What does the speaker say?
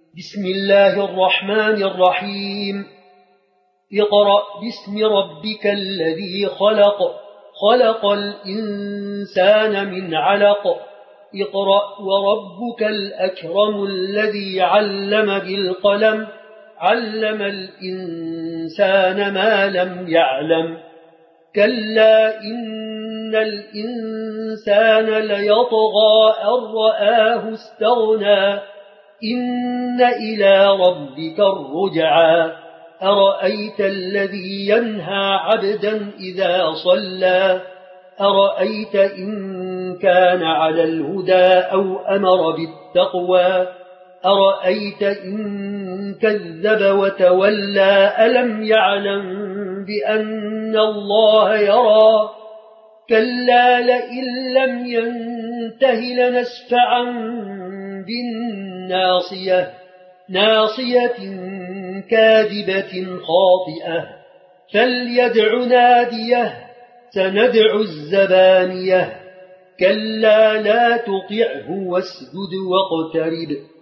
بسم الله الرحمن الرحيم اقرأ باسم ربك الذي خلق خلق الإنسان من علق اقرأ وربك الأكرم الذي علم بالقلم علم الإنسان ما لم يعلم كلا إن الإنسان ليطغى أن رآه استغنى إن إلى ربك الرجعى أرأيت الذي ينهى عبدا إذا صلى أرأيت إن كان على الهدى أو أمر بالتقوى أرأيت إن كذب وتولى ألم يعلم بأن الله يرى كلا لئن لم ينته لنسفعا بالناصية ناصية كاذبة خاطئة فليدع ناديه سندع الزبانية كلا لا تطعه واسجد واقترب